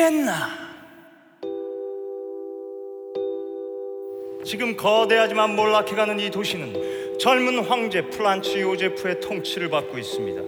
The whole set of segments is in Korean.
위엔나. 지금 거대하지만 몰락해가는 이 도시는 젊은 황제 프란츠 요제프의 통치를 받고 있습니다.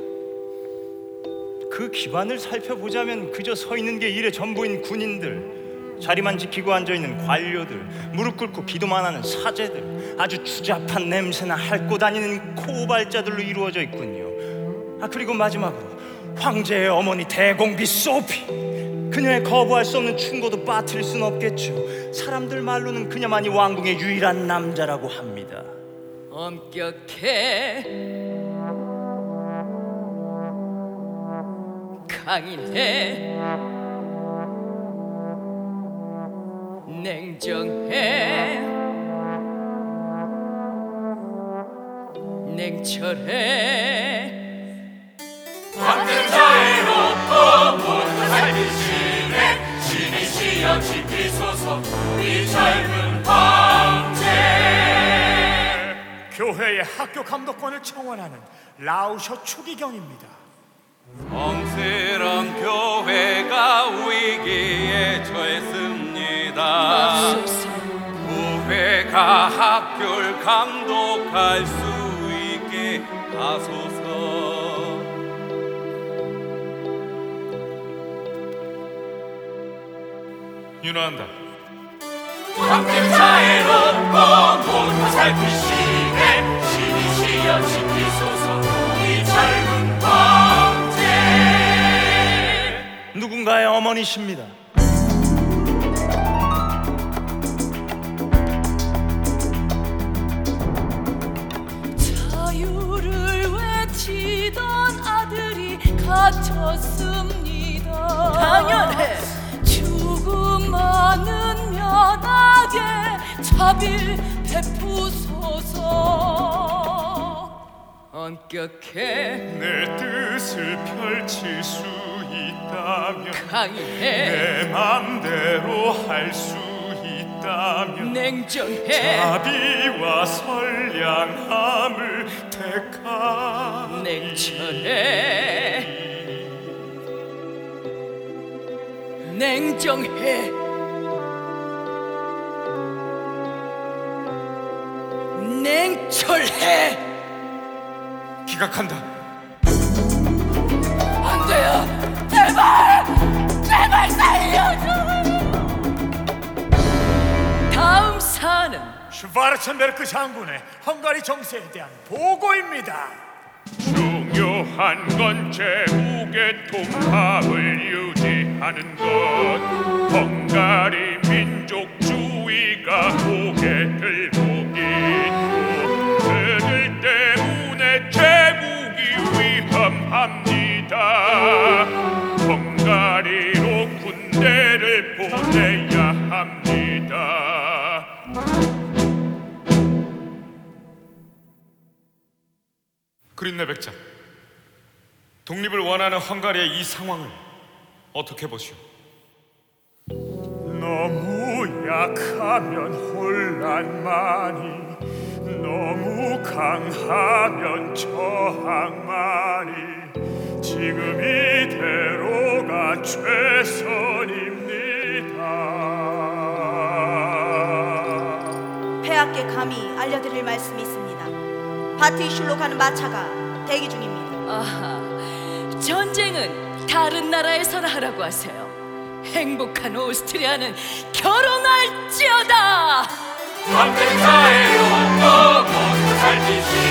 그 기반을 살펴보자면 그저 서 있는 게 일의 전부인 군인들, 자리만 지키고 앉아있는 관료들, 무릎 꿇고 기도만 하는 사제들, 아주 추잡한 냄새나 핥고 다니는 코발자들로 이루어져 있군요. 그리고 마지막으로 황제의 어머니 대공비 소피, 그녀의 거부할 수 없는 충고도 빠뜨릴 수는 없겠죠. 사람들 말로는 그녀만이 왕궁의 유일한 남자라고 합니다. 엄격해, 강인해, 냉정해, 냉철해. 황제 자애롭고 모두 살피시네. 신이시여 지키소서 우리 젊은 황제. 교회의 학교 감독권을 청원하는 라우셔 추기경입니다. 성스러운 교회가 위기에 처했습니다. 교회가 학교를 감독할 수 있게 하소서. 윤호한다. 황제 자애롭고 모두 살피시네. 신이시여 지키소서 우리 젊은 황제. 누군가의 어머니십니다. 자유를 외치던 아들이 갇혔습니다. 당연해. 죽음만은 면하게 자비 베푸소서. 엄격해, 내 뜻을 펼칠 수 있다면, 강인해, 내 맘대로 할 수 있다면, 냉정해, 자비와 선량함을 택하리. 냉철해, 냉정해, 냉철해. 기각한다. 안 돼요. 제발, 제발 살려줘. 다음 사안은 슈바르첸베르크 장군의 헝가리 정세에 대한 보고입니다. 중요한 건 제국의 통합을 유지하는 것. 헝가리 민족주의가 고개 들고 있고 그들 때문에 제국이 위험합니다. 헝가리로 군대를 보내야 합니다. 그린네 백작, 독립을 원하는 헝가리의 이 상황을 어떻게 보시오? 너무 약하면 혼란만이, 너무 강하면 저항만이, 지금 이대로가 최선입니다. 폐하께 감히 알려드릴 말씀이 있습니다. 바티슐로 가는 마차가 대기 중입니다. 아하, 전쟁은 다른 나라에서나 하라고 하세요. 행복한 오스트리아는 결혼할지어다. 황제 자애롭고 모두 살피시네.